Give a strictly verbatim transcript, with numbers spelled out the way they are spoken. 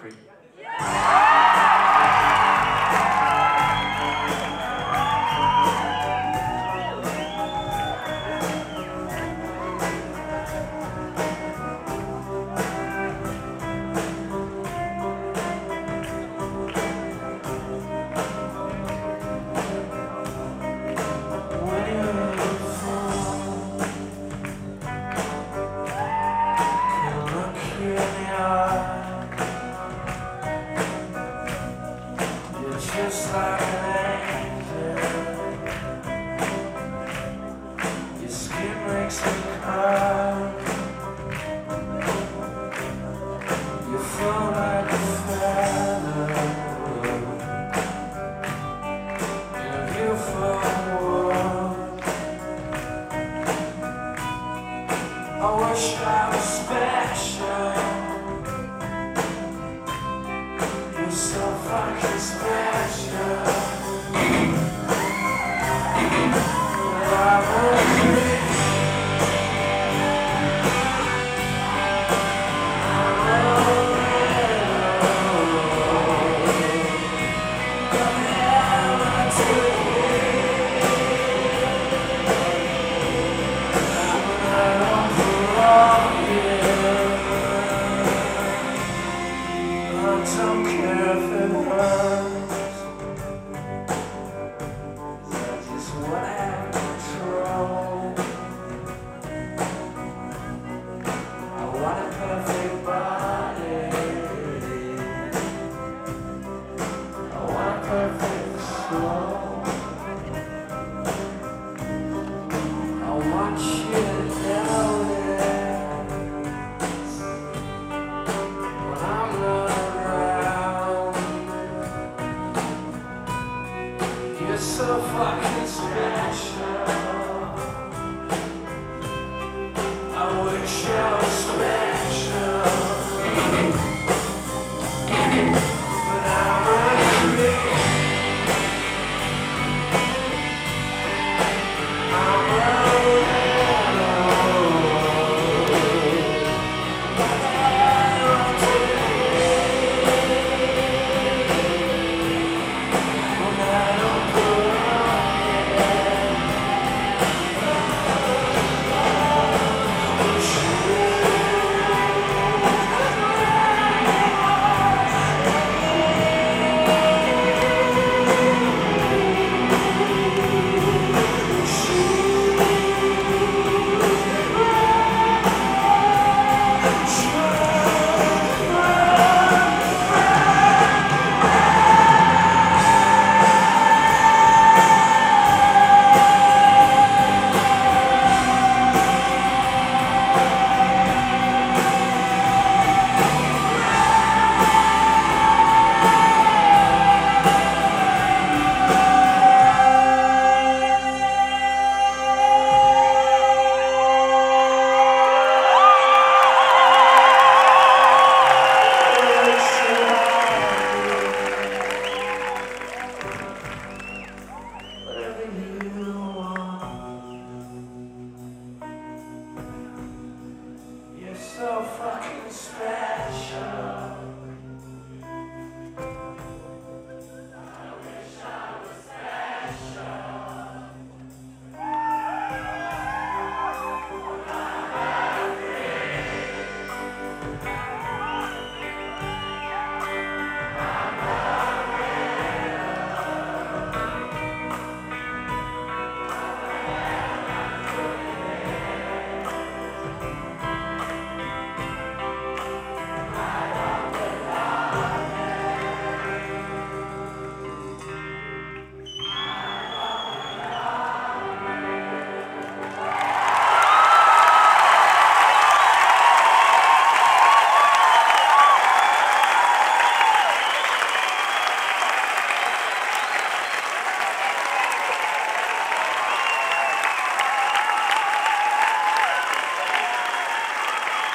concrete. Just like an angel, your skin makes me cry. You flow like a feather in a beautiful world. I wish I was special. You're so fucking special. I won't be. I don't care if it hurts, 'cause I just wanna have control. I want a perfect body, I want a perfect soul. I want you to know this when I'm not. You're so fucking